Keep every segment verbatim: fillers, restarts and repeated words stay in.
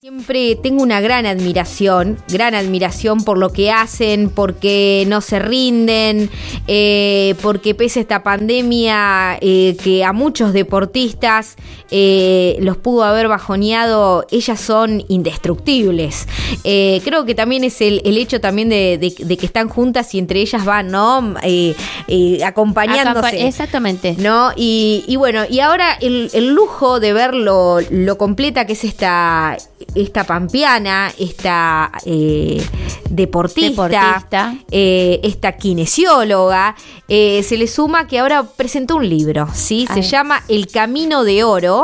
Siempre tengo una gran admiración, gran admiración por lo que hacen, porque no se rinden, eh, porque pese a esta pandemia eh, que a muchos deportistas eh, los pudo haber bajoneado, ellas son indestructibles. Eh, creo que también es el, el hecho también de, de, de que están juntas y entre ellas van, ¿no? Eh, eh, acompañándose. Acampa- exactamente. ¿No? Y, y bueno, y ahora el, el lujo de ver lo, lo completa que es esta... esta pampeana, esta eh, deportista, deportista. Eh, esta kinesióloga, eh, se le suma que ahora presentó un libro, ¿sí? Se Ay. llama El Camino de Oro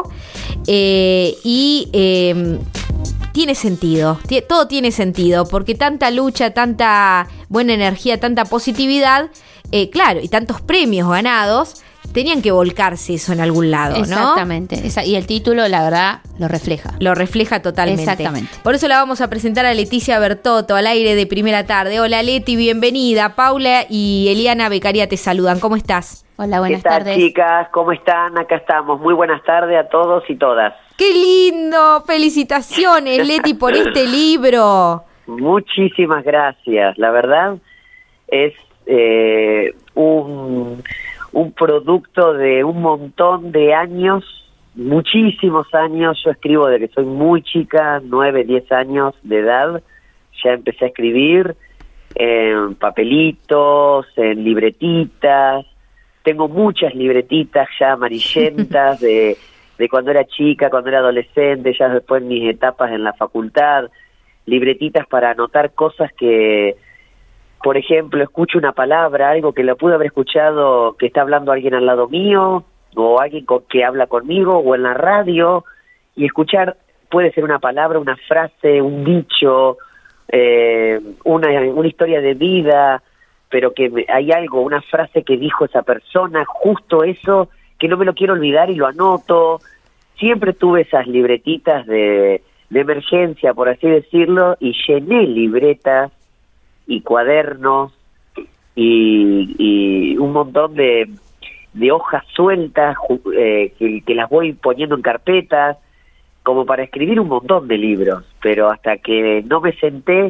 eh, y eh, tiene sentido, t- todo tiene sentido, porque tanta lucha, tanta buena energía, tanta positividad, eh, claro, y tantos premios ganados, tenían que volcarse eso en algún lado, ¿no? Exactamente. Esa, y el título, la verdad, lo refleja. Lo refleja totalmente. Exactamente. Por eso la vamos a presentar a Leticia Bertotto al aire de Primera Tarde. Hola Leti, bienvenida. Paula y Eliana Beccaria te saludan. ¿Cómo estás? Hola, buenas ¿Qué tal, tardes. chicas? ¿Cómo están? Acá estamos. Muy buenas tardes a todos y todas. ¡Qué lindo! Felicitaciones, Leti, por este libro. Muchísimas gracias. La verdad es eh, un, un producto de un montón de años, muchísimos años. Yo escribo desde que soy muy chica, nueve, diez años de edad. Ya empecé a escribir en papelitos, en libretitas. Tengo muchas libretitas ya amarillentas de, de cuando era chica, cuando era adolescente, ya después en mis etapas en la facultad. Libretitas para anotar cosas que, por ejemplo, escucho una palabra, algo que lo pude haber escuchado que está hablando alguien al lado mío, o alguien con, que habla conmigo, o en la radio, y escuchar, puede ser una palabra, una frase, un dicho, eh, una, una historia de vida, pero que hay algo, una frase que dijo esa persona, justo eso, que no me lo quiero olvidar y lo anoto. Siempre tuve esas libretitas de, de emergencia, por así decirlo, y llené libretas y cuadernos y, y un montón de, de hojas sueltas eh, que, que las voy poniendo en carpetas, como para escribir un montón de libros, pero hasta que no me senté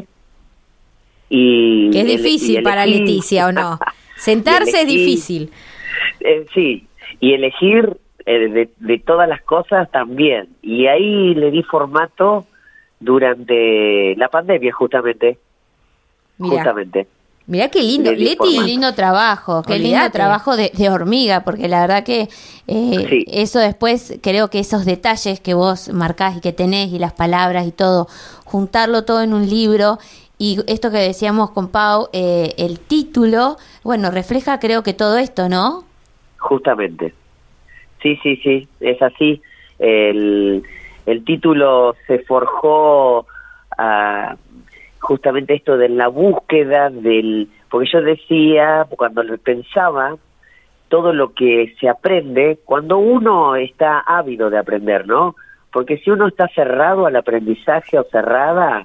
y... Que es ele- difícil y elegí, para Leticia, ¿o no? Sentarse elegí, es difícil. Eh, sí, y elegir eh, de, de todas las cosas también. Y ahí le di formato durante la pandemia, justamente. Mirá, Justamente. mirá qué lindo. Le di Leti, Qué formato. lindo trabajo, qué lindo Olvídate. trabajo de, de hormiga, porque la verdad que eh, Sí. eso después, creo que esos detalles que vos marcás y que tenés y las palabras y todo, juntarlo todo en un libro y esto que decíamos con Pau, eh, el título, bueno, refleja creo que todo esto, ¿no? Justamente. Sí, sí, sí, es así. El, el título se forjó a justamente esto de la búsqueda del... Porque yo decía, cuando lo pensaba, todo lo que se aprende, cuando uno está ávido de aprender, ¿no? Porque si uno está cerrado al aprendizaje o cerrada,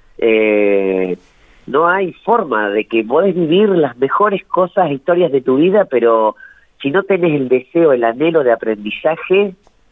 eh, no hay forma de que podés vivir las mejores cosas, historias de tu vida, pero si no tenés el deseo, el anhelo de aprendizaje,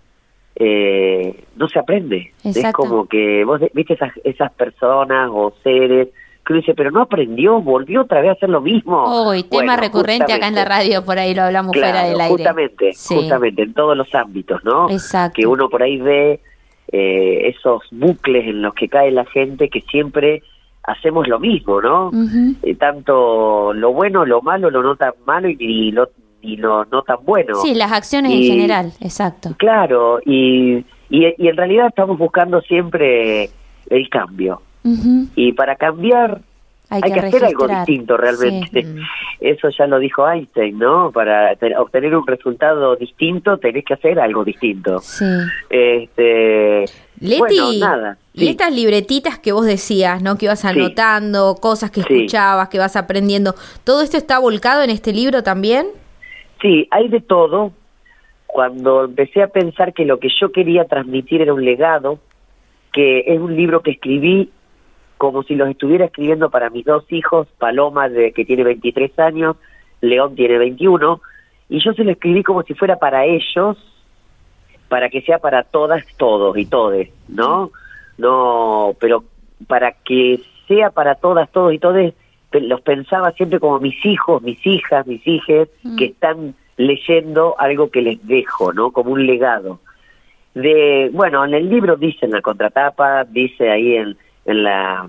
eh, no se aprende. Exacto. Es como que vos viste esas, esas personas o seres que uno dice, pero no aprendió, volvió otra vez a hacer lo mismo. Uy, tema Bueno, recurrente acá en la justamente. radio, por ahí lo hablamos Claro, fuera del aire. justamente, Sí. justamente, en todos los ámbitos, ¿no? Exacto. Que uno por ahí ve eh, esos bucles en los que cae la gente que siempre hacemos lo mismo, ¿no? Ujú. Eh, tanto lo bueno, lo malo, lo no tan malo y, y lo y lo no tan bueno. Sí, las acciones Y- en general, exacto. Claro, y, y, y en realidad estamos buscando siempre el cambio. Ujú. Y para cambiar Hay, hay que, hacer algo registrar. distinto realmente. Sí. Eso ya lo dijo Einstein, ¿no? Para te- obtener un resultado distinto tenés que hacer algo distinto. Sí. Este, Leti, bueno, nada. y sí. estas libretitas que vos decías, ¿no? Que ibas Sí. anotando, cosas que Sí. escuchabas, que vas aprendiendo, ¿todo esto está volcado en este libro también? Sí, hay de todo. Cuando empecé a pensar que lo que yo quería transmitir era un legado, que es un libro que escribí como si los estuviera escribiendo para mis dos hijos, Paloma, de, que tiene veintitrés años, León tiene veintiuno, y yo se lo escribí como si fuera para ellos, para que sea para todas, todos y todes, ¿no? no, pero para que sea para todas, todos y todes, los pensaba siempre como mis hijos, mis hijas, mis hijes, mm. que están leyendo algo que les dejo, ¿no? Como un legado. De, bueno, en el libro dice, en la contratapa, dice ahí en, en la,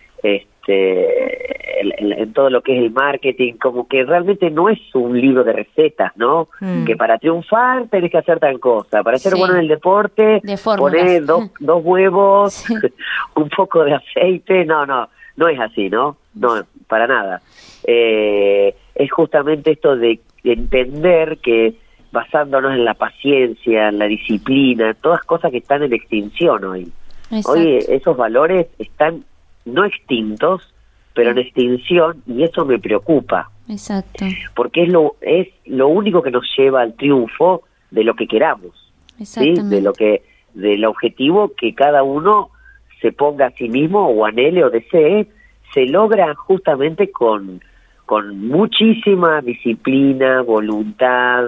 este, en, en, en todo lo que es el marketing, como que realmente no es un libro de recetas, ¿no? Mm. Que para triunfar tenés que hacer tal cosa, para ser sí. bueno en el deporte, poner dos, dos huevos, sí. un poco de aceite, no, no, no es así, ¿no? No, para nada. Eh, es justamente esto de entender que basándonos en la paciencia, en la disciplina, todas cosas que están en extinción hoy. Exacto. Hoy esos valores están no extintos, pero en extinción, y eso me preocupa. Exacto. Porque es lo es lo único que nos lleva al triunfo de lo que queramos, ¿sí? De lo que del objetivo que cada uno se ponga a sí mismo o anhele o desee, se logra justamente con con muchísima disciplina, voluntad,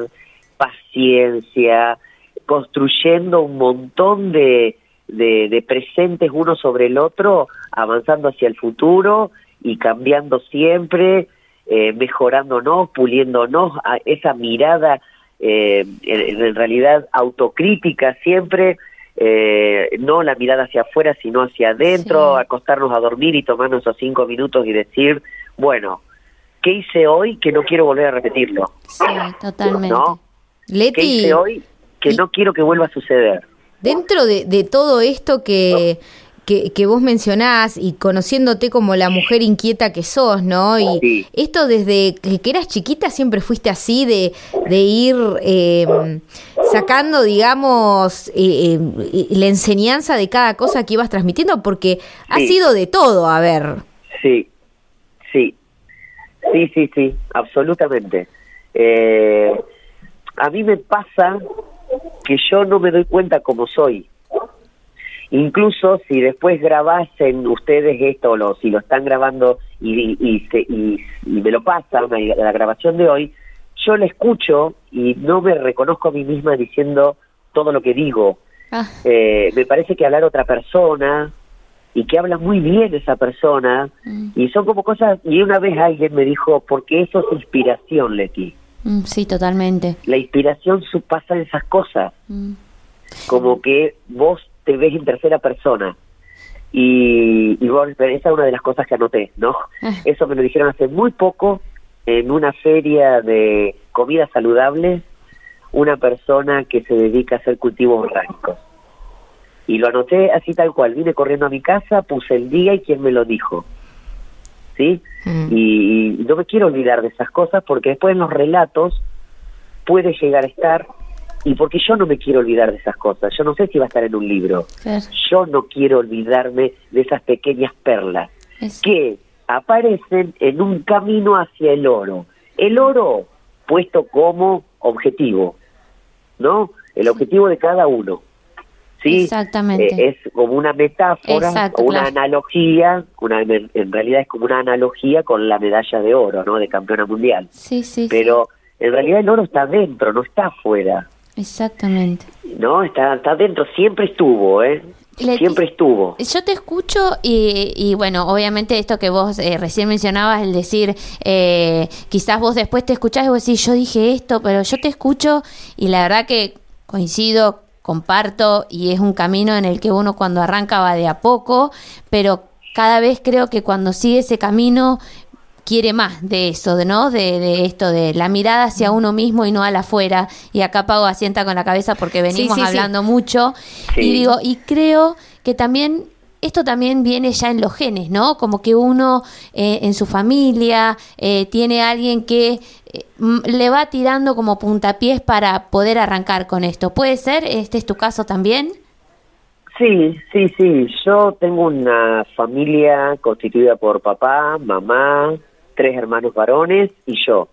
paciencia, construyendo un montón de, de, de presentes uno sobre el otro, avanzando hacia el futuro y cambiando siempre, eh, mejorándonos, puliéndonos, a esa mirada eh, en, en realidad autocrítica siempre, eh, no la mirada hacia afuera sino hacia adentro, sí. acostarnos a dormir y tomarnos esos cinco minutos y decir, bueno, ¿qué hice hoy que no quiero volver a repetirlo? Sí, totalmente. ¿No? Leti, ¿qué hice hoy que y, no quiero que vuelva a suceder? Dentro de, de todo esto que, que, que vos mencionás y conociéndote como la mujer inquieta que sos, ¿no? Y sí. esto desde que, que eras chiquita siempre fuiste así de, de ir eh, sacando, digamos, eh, eh, la enseñanza de cada cosa que ibas transmitiendo, porque sí. ha sido de todo, a ver. Sí, sí. Sí, sí, sí, absolutamente. Eh, a mí me pasa que yo no me doy cuenta cómo soy. Incluso si después grabasen ustedes esto, o lo, si lo están grabando y, y, se, y, y me lo pasan, la, la grabación de hoy, yo la escucho y no me reconozco a mí misma diciendo todo lo que digo. Ah. Eh, me parece que hablar otra persona... y que habla muy bien esa persona, mm. y son como cosas, y una vez alguien me dijo, porque eso es inspiración, Leti. Mm, sí, totalmente. La inspiración pasa en esas cosas, mm. como que vos te ves en tercera persona, y, y vos, esa es una de las cosas que anoté, ¿no? Ah. Eso me lo dijeron hace muy poco, en una feria de comida saludable, una persona que se dedica a hacer cultivos orgánicos. Y lo anoté así tal cual, vine corriendo a mi casa, puse el día y quién me lo dijo, ¿sí? Mm. Y, y no me quiero olvidar de esas cosas porque después en los relatos puede llegar a estar, y porque yo no me quiero olvidar de esas cosas, yo no sé si va a estar en un libro, claro. Yo no quiero olvidarme de esas pequeñas perlas es... que aparecen en un camino hacia el oro, el oro puesto como objetivo, ¿no? El objetivo de cada uno. Sí, exactamente. Eh, es como una metáfora, Exacto, o una claro. analogía, una, en realidad es como una analogía con la medalla de oro, ¿no? De campeona mundial. Sí, sí. Pero sí. en realidad el oro está dentro, no está afuera. Exactamente. No, está, está dentro, siempre estuvo, ¿eh? Leti, siempre estuvo. Yo te escucho y, y bueno, obviamente esto que vos eh, recién mencionabas, el decir, eh, quizás vos después te escuchás y vos decís, yo dije esto, pero yo te escucho y la verdad que coincido, comparto, y es un camino en el que uno cuando arranca va de a poco, pero cada vez creo que cuando sigue ese camino quiere más de eso, ¿no? De, de esto, de la mirada hacia uno mismo y no a la afuera. Y acá Pau asienta con la cabeza porque venimos sí, sí, hablando sí. mucho. Sí. Y digo, y creo que también esto también viene ya en los genes, ¿no? Como que uno eh, en su familia eh, tiene a alguien que eh, le va tirando como puntapiés para poder arrancar con esto. ¿Puede ser? ¿Este es tu caso también? Sí, sí, sí. Yo tengo una familia constituida por papá, mamá, tres hermanos varones y yo.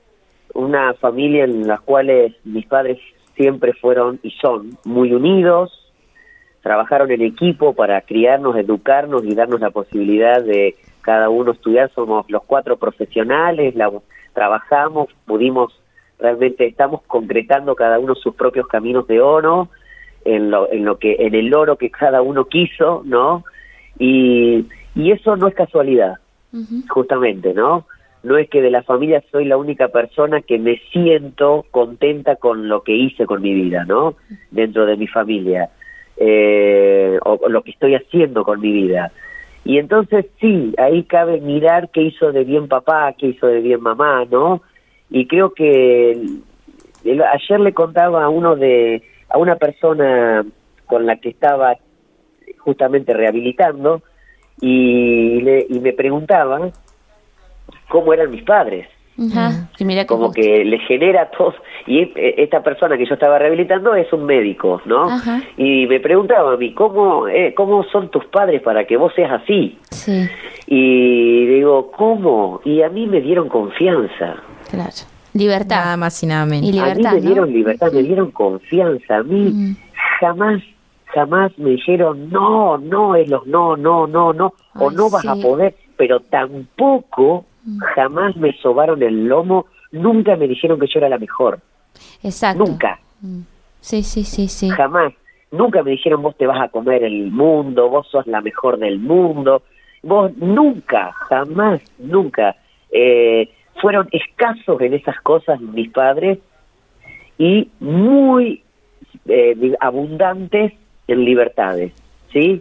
Una familia en la cual mis padres siempre fueron y son muy unidos. Trabajaron en equipo para criarnos, educarnos y darnos la posibilidad de cada uno estudiar. Somos los cuatro profesionales, la, trabajamos, pudimos, realmente estamos concretando cada uno sus propios caminos de oro. en lo, en lo que, en el oro que cada uno quiso, ¿no? Y, y eso no es casualidad, uh-huh. justamente, ¿no? No es que de la familia soy la única persona que me siento contenta con lo que hice con mi vida, ¿no? Dentro de mi familia, eh, o, o lo que estoy haciendo con mi vida. Y entonces sí, ahí cabe mirar qué hizo de bien papá, qué hizo de bien mamá, ¿no? Y creo que el, el, ayer le contaba a uno de a una persona con la que estaba justamente rehabilitando y, le, y me preguntaba cómo eran mis padres. Ajá. Y mira que como justo. que le genera todo, y esta persona que yo estaba rehabilitando es un médico, ¿no? Ajá. Y me preguntaba a mí, ¿cómo, eh, ¿cómo son tus padres para que vos seas así? Sí. Y digo, ¿cómo? Y a mí me dieron confianza. Claro. Libertad. Nada más y nada menos. Y libertad, a mí me dieron ¿no? libertad, me dieron confianza. A mí mm. jamás, jamás me dijeron, no, no, es los no, no, no, no, Ay, o no vas sí. a poder, pero tampoco mm. jamás me sobaron el lomo, nunca me dijeron que yo era la mejor. Exacto. Nunca. Mm. Sí, sí, sí, sí. Jamás. Nunca me dijeron, vos te vas a comer el mundo, vos sos la mejor del mundo. Vos nunca, jamás, nunca. Eh, fueron escasos en esas cosas mis padres y muy eh, abundantes en libertades, ¿sí?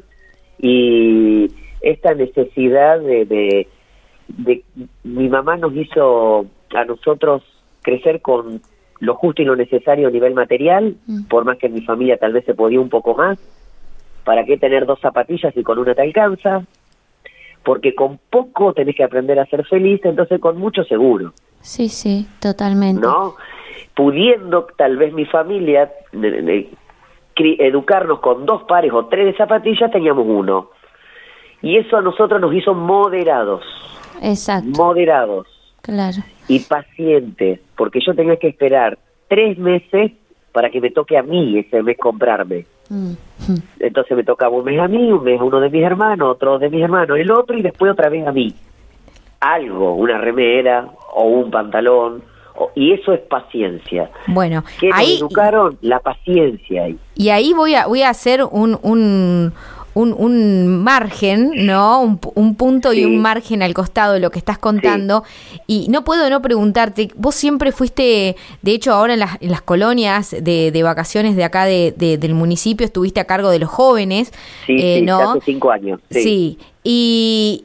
Y esta necesidad de, de, de... Mi mamá nos hizo a nosotros crecer con lo justo y lo necesario a nivel material, mm. por más que en mi familia tal vez se podía un poco más. ¿Para qué tener dos zapatillas si con una te alcanza? Porque con poco tenés que aprender a ser feliz, entonces con mucho seguro. Sí, sí, totalmente. ¿No? Pudiendo tal vez mi familia de, de, de, educarnos con dos pares o tres de zapatillas, teníamos uno. Y eso a nosotros nos hizo moderados. Exacto. Moderados. Claro. Y pacientes, porque yo tenía que esperar tres meses para que me toque a mí ese mes comprarme. Mm. Entonces me tocaba un mes a mí, un mes a uno de mis hermanos, otro de mis hermanos, el otro y después otra vez a mí. Algo, una remera o un pantalón, o, y eso es paciencia. Bueno, ¿qué ahí nos educaron? La paciencia ahí. Y ahí voy a voy a hacer un un Un, un margen, ¿no? Un, un punto sí. y un margen al costado de lo que estás contando. Sí. Y no puedo no preguntarte, vos siempre fuiste, de hecho ahora en las, en las colonias de, de vacaciones de acá de, de, del municipio, estuviste a cargo de los jóvenes. Sí, eh, sí, ¿no? hace cinco años. Sí. sí, y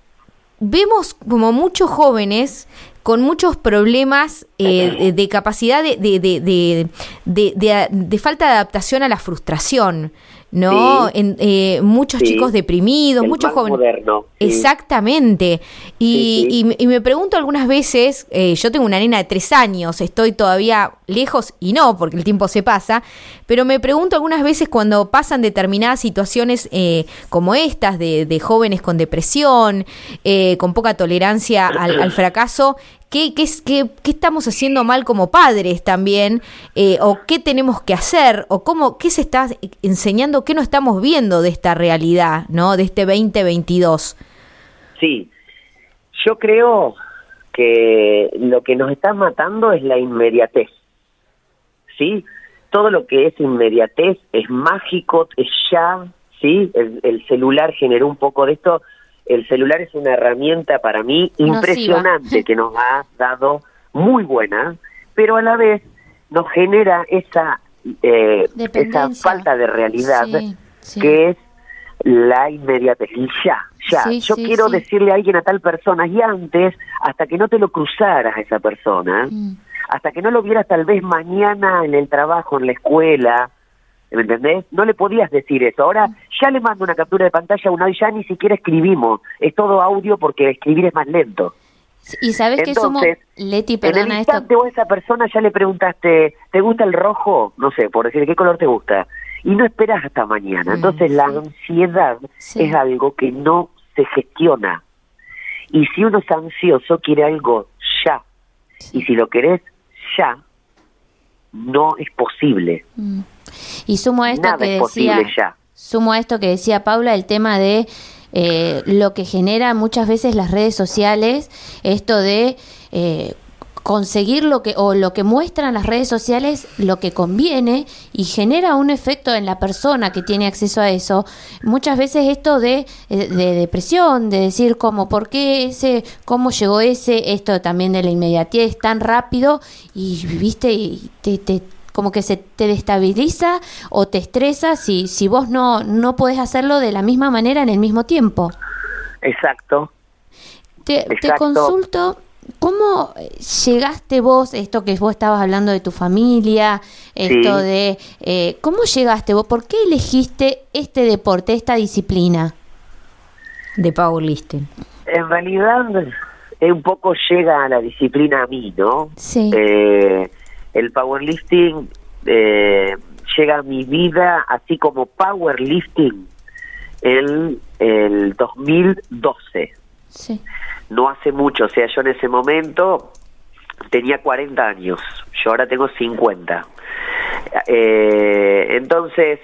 vemos como muchos jóvenes con muchos problemas eh, de, de capacidad de, de, de, de, de, de, de falta de adaptación a la frustración, ¿no? Sí, en, eh, muchos sí. chicos deprimidos, el muchos jóvenes. Moderno, sí. Exactamente. Y, sí, sí. y, y me pregunto algunas veces, eh, yo tengo una nena de tres años, estoy todavía lejos y no, porque el tiempo se pasa, pero me pregunto algunas veces cuando pasan determinadas situaciones eh, como estas, de, de jóvenes con depresión, eh, con poca tolerancia al, al fracaso, ¿Qué, qué, qué, ¿Qué estamos haciendo mal como padres también? Eh, ¿O qué tenemos que hacer? ¿O cómo, qué se está enseñando? ¿Qué no estamos viendo de esta realidad, ¿no? De este veinte veintidós? Sí, yo creo que lo que nos está matando es la inmediatez, ¿sí? Todo lo que es inmediatez es mágico, es ya, ¿sí? El, el celular generó un poco de esto. El celular es una herramienta para mí impresionante que nos ha dado, muy buena, pero a la vez nos genera esa, eh, esa falta de realidad sí, sí. que es la inmediatez. Y ya, ya. Sí, Yo sí, quiero sí. decirle a alguien, a tal persona, y antes, hasta que no te lo cruzaras a esa persona, mm. hasta que no lo vieras tal vez mañana en el trabajo, en la escuela, ¿me entendés? No le podías decir eso. Ahora ya le mando una captura de pantalla a una y ya ni siquiera escribimos. Es todo audio porque escribir es más lento. Y sabes que somos, Leti, perdona en el instante esto. vos a esa persona ya le preguntaste, ¿te gusta el rojo? No sé, por decir, ¿qué color te gusta? Y no esperas hasta mañana. Entonces mm, la sí. ansiedad sí. es algo que no se gestiona. Y si uno es ansioso, quiere algo ya. Sí. Y si lo querés ya, no es posible. Mm. Y sumo a esto Nada que es decía, ya. sumo a esto que decía Paula, el tema de eh, lo que genera muchas veces las redes sociales, esto de eh, conseguir lo que o lo que muestran las redes sociales, lo que conviene, y genera un efecto en la persona que tiene acceso a eso. Muchas veces esto de, de depresión, de decir como por qué ese, cómo llegó ese, esto también de la inmediatez tan rápido, y viste, y te, te como que se te destabiliza o te estresa si, si vos no, no podés hacerlo de la misma manera en el mismo tiempo. Exacto. Te, Exacto. te consulto, ¿cómo llegaste vos, esto que vos estabas hablando de tu familia, esto Sí. de, eh, ¿cómo llegaste vos? ¿Por qué elegiste este deporte, esta disciplina? De powerlifting. En realidad, eh, un poco llega a la disciplina a mí, ¿no? Sí. Eh, el powerlifting eh, llega a mi vida así como powerlifting en el dos mil doce. Sí. No hace mucho, o sea, yo en ese momento tenía cuarenta años, yo ahora tengo cincuenta. Eh, entonces,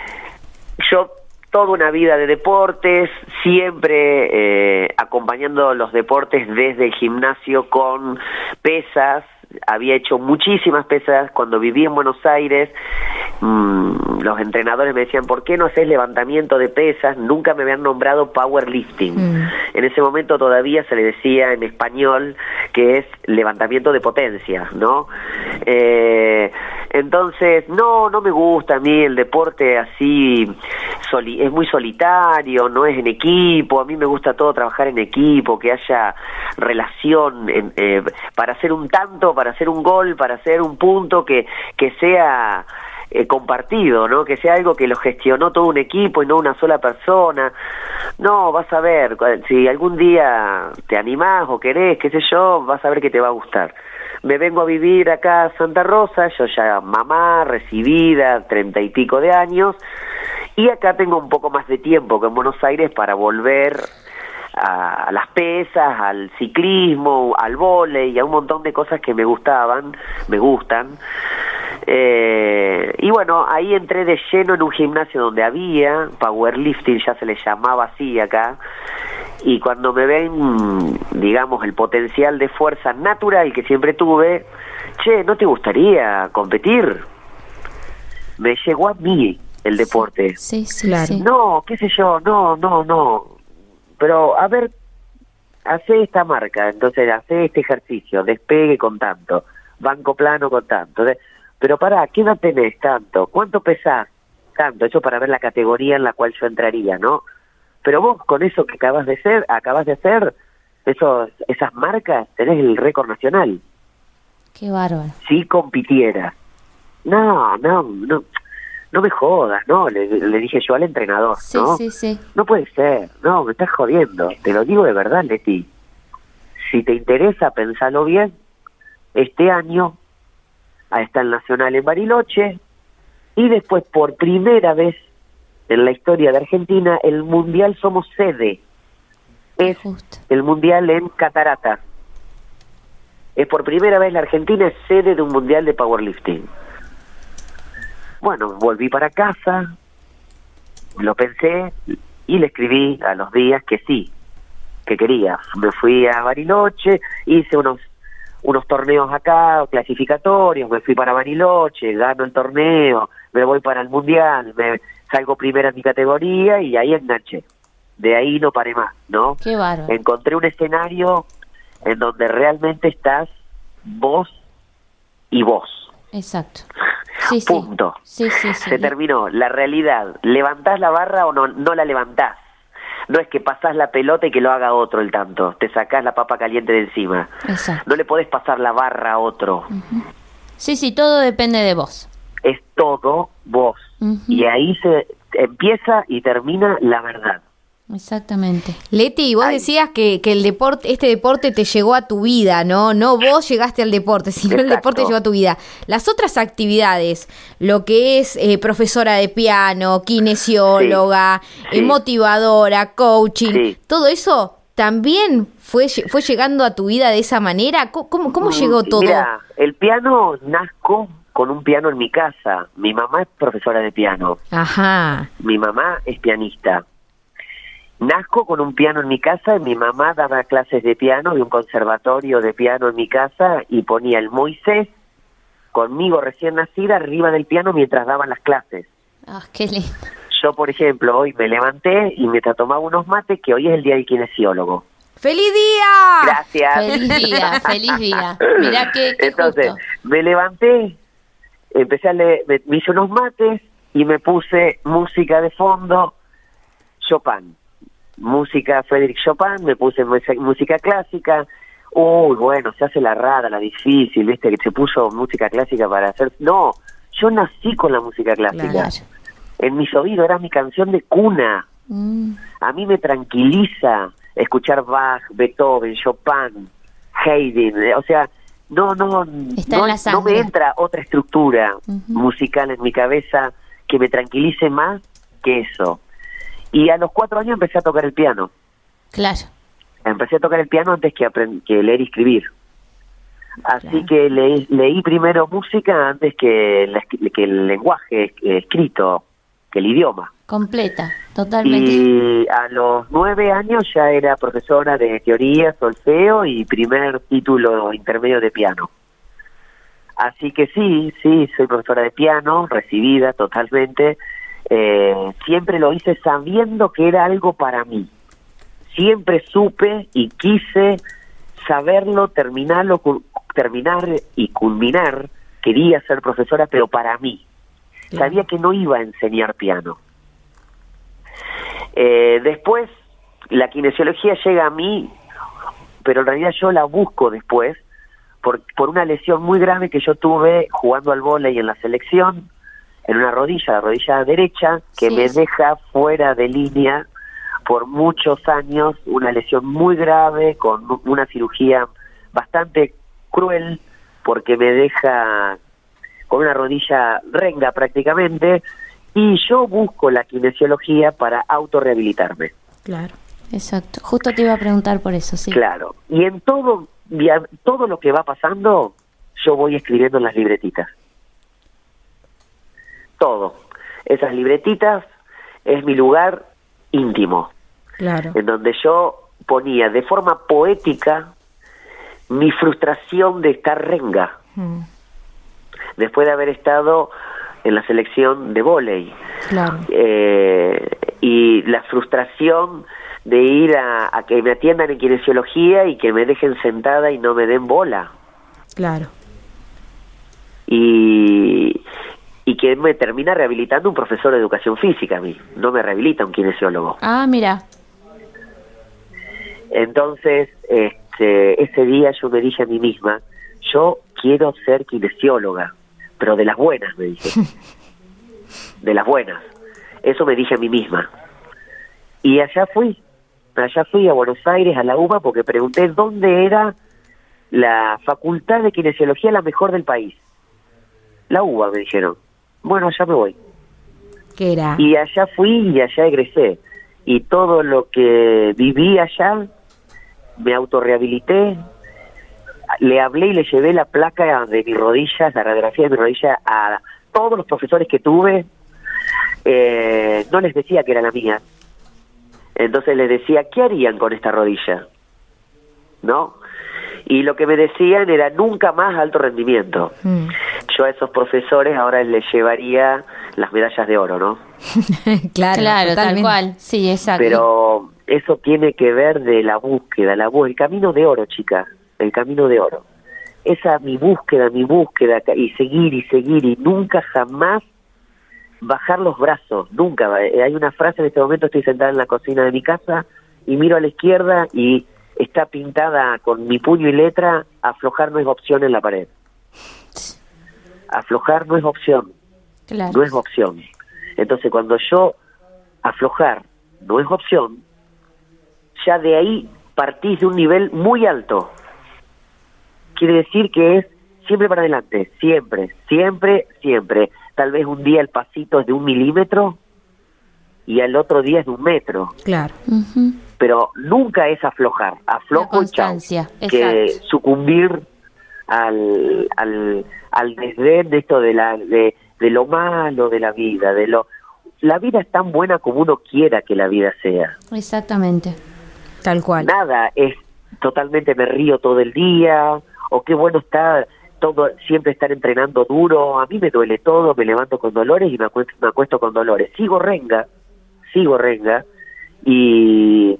yo toda una vida de deportes, siempre eh, acompañando los deportes desde el gimnasio con pesas. Había hecho muchísimas pesas cuando viví en Buenos Aires. Mmm, los entrenadores me decían, ¿por qué no haces levantamiento de pesas? Nunca me habían nombrado powerlifting. Mm. En ese momento todavía se le decía en español que es levantamiento de potencia, ¿no? Eh, entonces, no, no me gusta a mí el deporte así, soli- es muy solitario, no es en equipo. A mí me gusta todo trabajar en equipo, que haya relación en, eh, para hacer un tanto, para hacer un gol, para hacer un punto, que, que sea eh, compartido, ¿no? Que sea algo que lo gestionó todo un equipo y no una sola persona. No, vas a ver, si algún día te animás o querés, qué sé yo, vas a ver que te va a gustar. Me vengo a vivir acá a Santa Rosa, yo ya mamá, recibida, treinta y pico de años, y acá tengo un poco más de tiempo que en Buenos Aires para volver a, a las pesas, al ciclismo, al vóley y a un montón de cosas que me gustaban, me gustan. Eh, y bueno, ahí entré de lleno en un gimnasio donde había powerlifting, ya se le llamaba así acá, y cuando me ven, digamos, el potencial de fuerza natural que siempre tuve, che, ¿no te gustaría competir? Me llegó a mí el deporte. Sí, sí, claro. sí. No, qué sé yo, no, no, no. Pero, a ver, hace esta marca, entonces hace este ejercicio, despegue con tanto, banco plano con tanto. Pero pará, ¿qué edad tenés? Tanto. ¿Cuánto pesás? Tanto. Eso para ver la categoría en la cual yo entraría, ¿no? Pero vos con eso que acabas de hacer, acabas de hacer, esos, esas marcas, tenés el récord nacional. Qué bárbaro. Si compitieras. No, no, no, no me jodas, ¿no? Le, le dije yo al entrenador, Sí, ¿no? sí, sí. No puede ser, no, me estás jodiendo. Te lo digo de verdad, Leti. Si te interesa, pensalo bien. Este año está el Nacional en Bariloche y después por primera vez en la historia de Argentina el Mundial somos sede. Es Justo. el Mundial en Cataratas. Es por primera vez la Argentina es sede de un Mundial de powerlifting. Bueno, volví para casa, lo pensé y le escribí a los días que sí, que quería. Me fui a Bariloche, hice unos unos torneos acá, clasificatorios, me fui para Bariloche, gano el torneo, me voy para el Mundial, me salgo primera en mi categoría y ahí enganché. De ahí no paré más, ¿no? Qué bárbaro. Encontré un escenario en donde realmente estás vos y vos. Exacto. Sí, Punto. Sí, sí, sí. Se terminó. La realidad, ¿levantás la barra o no, no la levantás? No es que pasás la pelota y que lo haga otro el tanto. Te sacás la papa caliente de encima. Exacto. No le podés pasar la barra a otro. Uh-huh. Sí, sí, todo depende de vos. Es todo vos. Uh-huh. Y ahí se empieza y termina la verdad. Exactamente. Leti, vos Ay. decías que, que el deporte, este deporte te llegó a tu vida, ¿no? No vos llegaste al deporte, sino Exacto. el deporte llegó a tu vida. Las otras actividades, lo que es eh, profesora de piano, kinesióloga, Sí. Sí. eh, motivadora, coaching, Sí. todo eso también fue fue llegando a tu vida de esa manera. ¿Cómo, cómo, cómo llegó todo? Mira, el piano nazco con un piano en mi casa. Mi mamá es profesora de piano. Ajá. Mi mamá es pianista. nazco con un piano en mi casa, y mi mamá daba clases de piano y un conservatorio de piano en mi casa, y ponía el Moisés conmigo recién nacida arriba del piano mientras daban las clases. Ah, qué lindo. Yo, por ejemplo, hoy me levanté y mientras tomaba unos mates, que hoy es el día del kinesiólogo. ¡Feliz día! Gracias. Feliz día, feliz día. Mirá qué, qué Entonces, justo. me levanté, empecé a leer, me, me hice unos mates y me puse música de fondo, Chopin. Música Frédéric Chopin, me puse música clásica. Uy, bueno, se hace la rara, la difícil, ¿viste? Que se puso música clásica para hacer... No, yo nací con la música clásica. Claro. En mis oídos era mi canción de cuna. Mm. A mí me tranquiliza escuchar Bach, Beethoven, Chopin, Haydn. eh, O sea, no, no, Está no, en la no sangre. me entra otra estructura Ujú. musical en mi cabeza que me tranquilice más que eso. Y a los cuatro años empecé a tocar el piano. Claro. Empecé a tocar el piano antes que, aprend- que leer y escribir. Así Claro. que leí, leí primero música antes que, la esc- que el lenguaje eh, escrito, que el idioma. Completa, totalmente. Y a los nueve años ya era profesora de teoría, solfeo y primer título intermedio de piano. Así que sí, sí, soy profesora de piano, recibida totalmente. Eh, siempre lo hice sabiendo que era algo para mí. Siempre supe y quise saberlo, terminarlo, cu- terminar y culminar. Quería ser profesora, pero para mí. Claro. Sabía que no iba a enseñar piano. Eh, después, la kinesiología llega a mí, pero en realidad yo la busco después, por, por una lesión muy grave que yo tuve jugando al vóley en la selección, en una rodilla, la rodilla derecha, que Sí, me sí. deja fuera de línea por muchos años, una lesión muy grave, con una cirugía bastante cruel, porque me deja con una rodilla renga prácticamente, y yo busco la kinesiología para autorrehabilitarme. Claro. Exacto. Justo te iba a preguntar por eso, sí. Claro. Y en todo, y a- todo lo que va pasando, yo voy escribiendo en las libretitas. Todo. Esas libretitas es mi lugar íntimo, Claro. en donde yo ponía de forma poética mi frustración de estar renga, Mm, después de haber estado en la selección de vóley. Claro. Eh, y la frustración de ir a, a que me atiendan en kinesiología y que me dejen sentada y no me den bola. Claro. Y, y que me termina rehabilitando un profesor de educación física a mí, no me rehabilita un kinesiólogo. Ah, mira. Entonces, este, ese día yo me dije a mí misma, yo quiero ser kinesióloga, pero de las buenas, me dije. De las buenas. Eso me dije a mí misma. Y allá fui, allá fui a Buenos Aires, a la U B A, porque pregunté dónde era la facultad de kinesiología la mejor del país. La U B A, me dijeron. Bueno, allá me voy. ¿Qué era? Y allá fui y allá egresé. Y todo lo que viví allá, me autorrehabilité. Le hablé y le llevé la placa de mi rodilla, la radiografía de mi rodilla, a todos los profesores que tuve. Eh, no les decía que era la mía. Entonces les decía, ¿qué harían con esta rodilla? ¿No? Y lo que me decían era nunca más alto rendimiento. Mm. Yo a esos profesores ahora les llevaría las medallas de oro, ¿no? Claro, Claro, tal totalmente. cual. Sí, exacto. Pero eso tiene que ver de la búsqueda, la bú- el camino de oro, chicas, el camino de oro. Esa mi búsqueda, mi búsqueda, y seguir y seguir y nunca jamás bajar los brazos, nunca. Eh, Hay una frase en este momento, estoy sentada en la cocina de mi casa y miro a la izquierda y está pintada con mi puño y letra, aflojar no es opción en la pared. Aflojar no es opción. Claro. No es opción. Entonces, cuando yo aflojar no es opción, ya de ahí partís de un nivel muy alto. Quiere decir que es siempre para adelante, siempre, siempre, siempre. Tal vez un día el pasito es de un milímetro y al otro día es de un metro, Claro. Ujú. pero nunca es aflojar. Aflojo La y chao. constancia, Que exacto. sucumbir al, al, al desdén de esto de la de, de lo malo de la vida, de lo la vida es tan buena como uno quiera que la vida sea. Exactamente. Tal cual. Nada es totalmente me río todo el día, o qué bueno está todo, siempre estar entrenando duro. A mí me duele todo, me levanto con dolores y me acuesto, me acuesto con dolores. Sigo renga, sigo renga, y,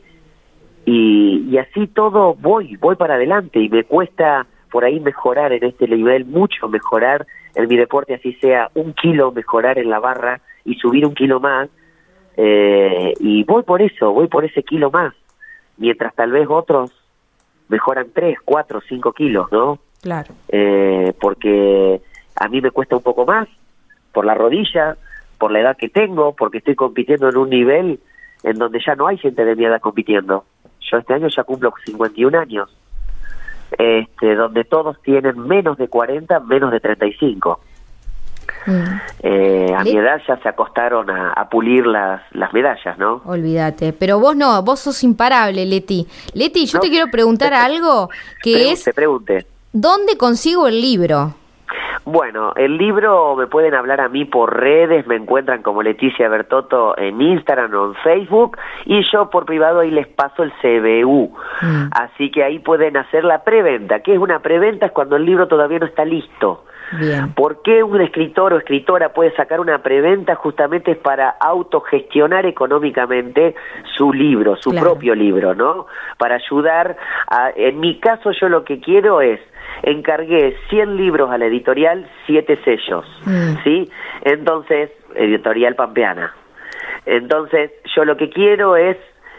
y, y así todo voy, voy para adelante, y me cuesta por ahí mejorar en este nivel, mucho mejorar en mi deporte, así sea un kilo mejorar en la barra y subir un kilo más, eh, y voy por eso, voy por ese kilo más, mientras tal vez otros mejoran tres, cuatro, cinco kilos, ¿no? Claro. Eh, porque a mí me cuesta un poco más, por la rodilla, por la edad que tengo, porque estoy compitiendo en un nivel en donde ya no hay gente de mi edad compitiendo. Yo este año ya cumplo cincuenta y un años, este, donde todos tienen menos de cuarenta, menos de treinta y cinco. Mm. Eh, a mi edad ya se acostaron a, a pulir las, las medallas, ¿no? Olvídate, pero vos no, vos sos imparable, Leti. Leti, yo ¿no? te quiero preguntar algo que pregunte, es... Pregunte. ¿Dónde consigo el libro? Bueno, el libro me pueden hablar a mí por redes, me encuentran como Leticia Bertotto en Instagram o en Facebook, y yo por privado ahí les paso el C B U. Mm. Así que ahí pueden hacer la preventa. ¿Qué es una preventa? Es cuando el libro todavía no está listo. Bien. ¿Por qué un escritor o escritora puede sacar una preventa? Justamente es para autogestionar económicamente su libro, su claro. propio libro, ¿no? Para ayudar a... En mi caso, yo lo que quiero es... Encargué cien libros a la editorial, siete sellos, mm. ¿sí? Entonces, editorial Pampeana. Entonces, yo lo que quiero es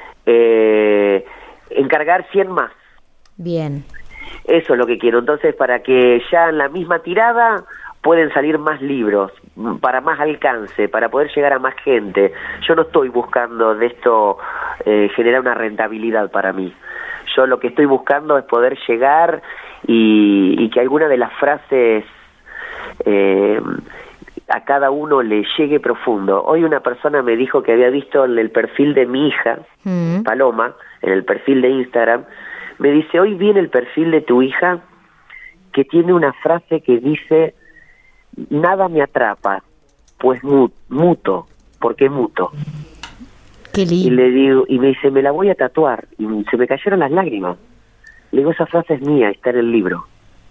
eh, encargar cien más. Bien. Eso es lo que quiero. Entonces, para que ya en la misma tirada pueden salir más libros, para más alcance, para poder llegar a más gente. Yo no estoy buscando de esto eh, generar una rentabilidad para mí. Yo lo que estoy buscando es poder llegar y, y que alguna de las frases eh, a cada uno le llegue profundo. Hoy una persona me dijo que había visto en el perfil de mi hija, mm. Paloma, en el perfil de Instagram, me dice, hoy vi en el perfil de tu hija que tiene una frase que dice, nada me atrapa, pues mut, muto, porque muto. Qué lindo. Y le digo, y me dice, me la voy a tatuar, y se me cayeron las lágrimas. Le digo, esa frase es mía, está en el libro.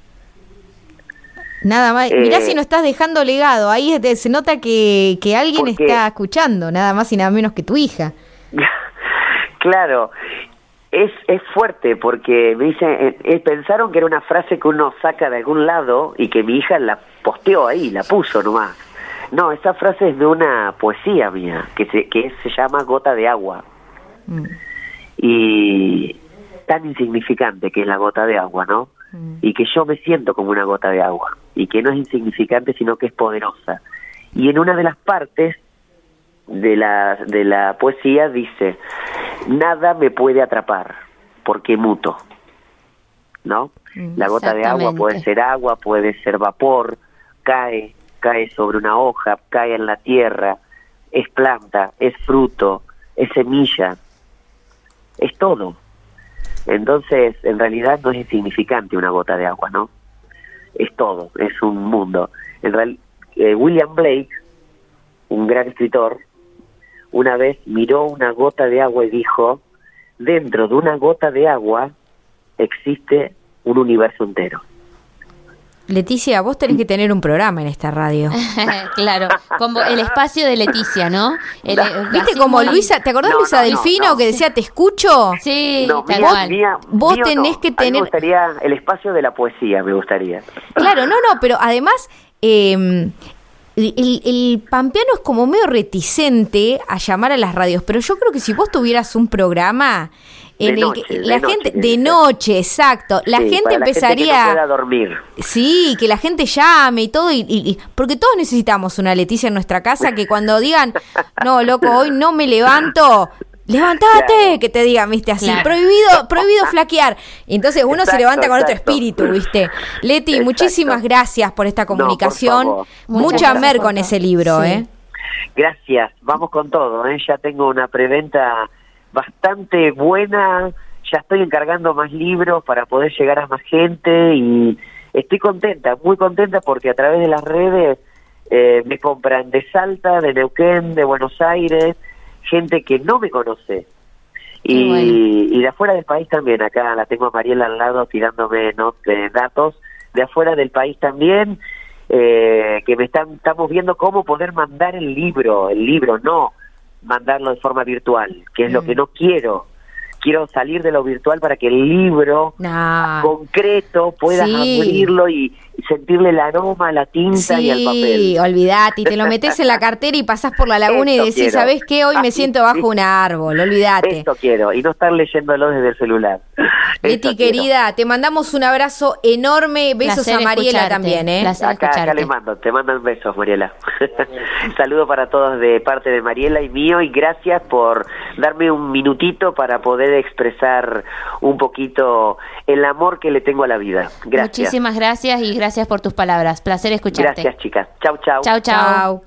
Nada más, eh, mirá si no estás dejando legado, ahí te, se nota que, que alguien porque, está escuchando, nada más y nada menos que tu hija. Claro, es es fuerte porque me dicen, eh, eh, pensaron que era una frase que uno saca de algún lado y que mi hija la posteó ahí, la puso nomás. No, esa frase es de una poesía mía, que se, que se llama Gota de Agua. Mm. Y tan insignificante que es la gota de agua, ¿no? Mm. Y que yo me siento como una gota de agua, y que no es insignificante, sino que es poderosa. Y en una de las partes de la, de la poesía dice, nada me puede atrapar, porque muto, ¿no? Mm, la gota de agua puede ser agua, puede ser vapor, cae, cae sobre una hoja, cae en la tierra, es planta, es fruto, es semilla, es todo. Entonces, en realidad no es insignificante una gota de agua, ¿no? Es todo, es un mundo. En real, eh, William Blake, un gran escritor, una vez miró una gota de agua y dijo, dentro de una gota de agua existe un universo entero. Leticia, vos tenés que tener un programa en esta radio. Claro, como el espacio de Leticia, ¿no? El, no. ¿Viste como muy... Luisa, ¿te acordás no, Luisa no, Delfino no, no. que decía te escucho? Sí, no, tal mía, cual. Mía, vos mío tenés no. que tener... Me gustaría el espacio de la poesía, me gustaría. Claro, no, no, pero además... Eh, El, el pampeano es como medio reticente a llamar a las radios, pero yo creo que si vos tuvieras un programa en de el noche, que la de gente noche, de noche, exacto, la sí, gente empezaría la gente que no pueda dormir. Sí, que la gente llame y todo y, y, y porque todos necesitamos una Leticia en nuestra casa que cuando digan, "No, loco, hoy no me levanto", levántate, claro. Que te digan, viste, así, claro. prohibido, prohibido flaquear. Y entonces uno exacto, se levanta con exacto. otro espíritu, viste. Leti, exacto. muchísimas gracias por esta comunicación. No, por Mucha mer con ese libro, sí. ¿eh? Gracias, vamos con todo, ¿eh? Ya tengo una preventa bastante buena, ya estoy encargando más libros para poder llegar a más gente y estoy contenta, muy contenta porque a través de las redes eh, me compran de Salta, de Neuquén, de Buenos Aires, gente que no me conoce. Y, bueno. y de afuera del país también, acá la tengo a Mariela al lado tirándome ¿no? de datos, de afuera del país también, eh, que me están, estamos viendo cómo poder mandar el libro, el libro, no mandarlo de forma virtual, que es mm. lo que no quiero. Quiero salir de lo virtual para que el libro no. concreto puedas sí. abrirlo y sentirle el aroma, la tinta sí, y el papel. Sí, olvidate, y te lo metes en la cartera y pasás por la laguna y decís, quiero. ¿Sabés qué? Hoy me siento bajo un árbol, olvidate. Esto quiero, y no estar leyéndolo desde el celular. Betty, querida, te mandamos un abrazo enorme, besos Placer a Mariela escucharte. También, ¿eh? Acá, acá le mando, te mandan besos, Mariela. Saludo para todos de parte de Mariela y mío, y gracias por darme un minutito para poder expresar un poquito el amor que le tengo a la vida. Gracias. Muchísimas gracias y gracias por tus palabras. Placer escucharte. Gracias, chicas. Chau, chau. Chau, chau.